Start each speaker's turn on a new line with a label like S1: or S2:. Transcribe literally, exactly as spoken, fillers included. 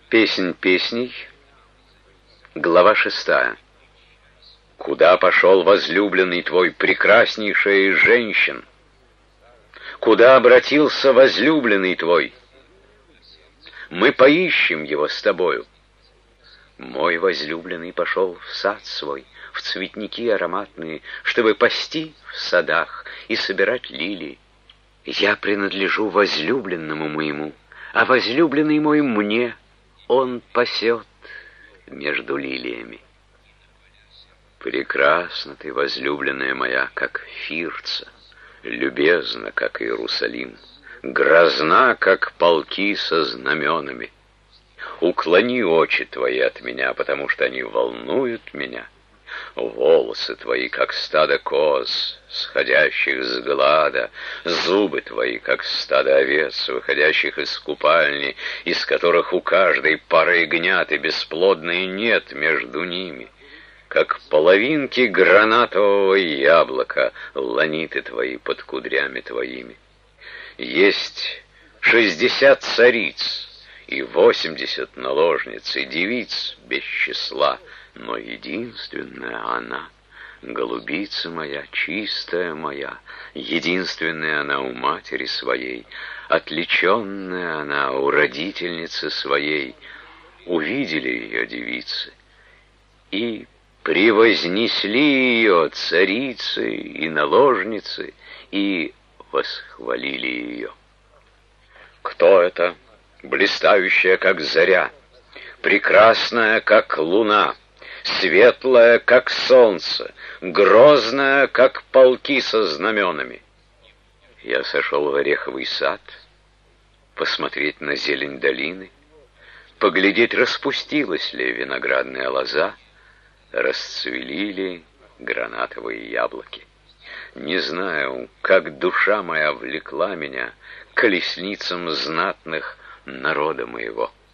S1: Песнь песней, глава шестая. Куда пошел возлюбленный твой, прекраснейшая из женщин? Куда обратился возлюбленный твой? Мы поищем его с тобою. Мой возлюбленный пошел в сад свой, в цветники ароматные, чтобы пасти в садах и собирать лилии. Я принадлежу возлюбленному моему, а возлюбленный мой мне, он пасет между лилиями. Прекрасна ты, возлюбленная моя, как Фирца, любезна, как Иерусалим, грозна, как полки со знаменами. Уклони очи твои от меня, потому что они волнуют меня. Волосы твои, как стадо коз, сходящих с глада, зубы твои, как стадо овец, выходящих из купальни, из которых у каждой пары ягнят и бесплодной нет между ними, как половинки гранатового яблока, ланиты твои под кудрями твоими. Есть шестьдесят цариц и восемьдесят наложниц, и девиц без числа, но единственная она, голубица моя, чистая моя, единственная она у матери своей, отличенная она у родительницы своей. Увидели ее девицы и превознесли ее царицы и наложницы и восхвалили ее. Кто это? Блистающая, как заря, прекрасная, как луна, светлая, как солнце, грозная, как полки со знаменами. Я сошел в ореховый сад, посмотреть на зелень долины, поглядеть, распустилась ли виноградная лоза, расцвели ли гранатовые яблоки. Не знаю, как душа моя влекла меня к колесницам знатных народа моего.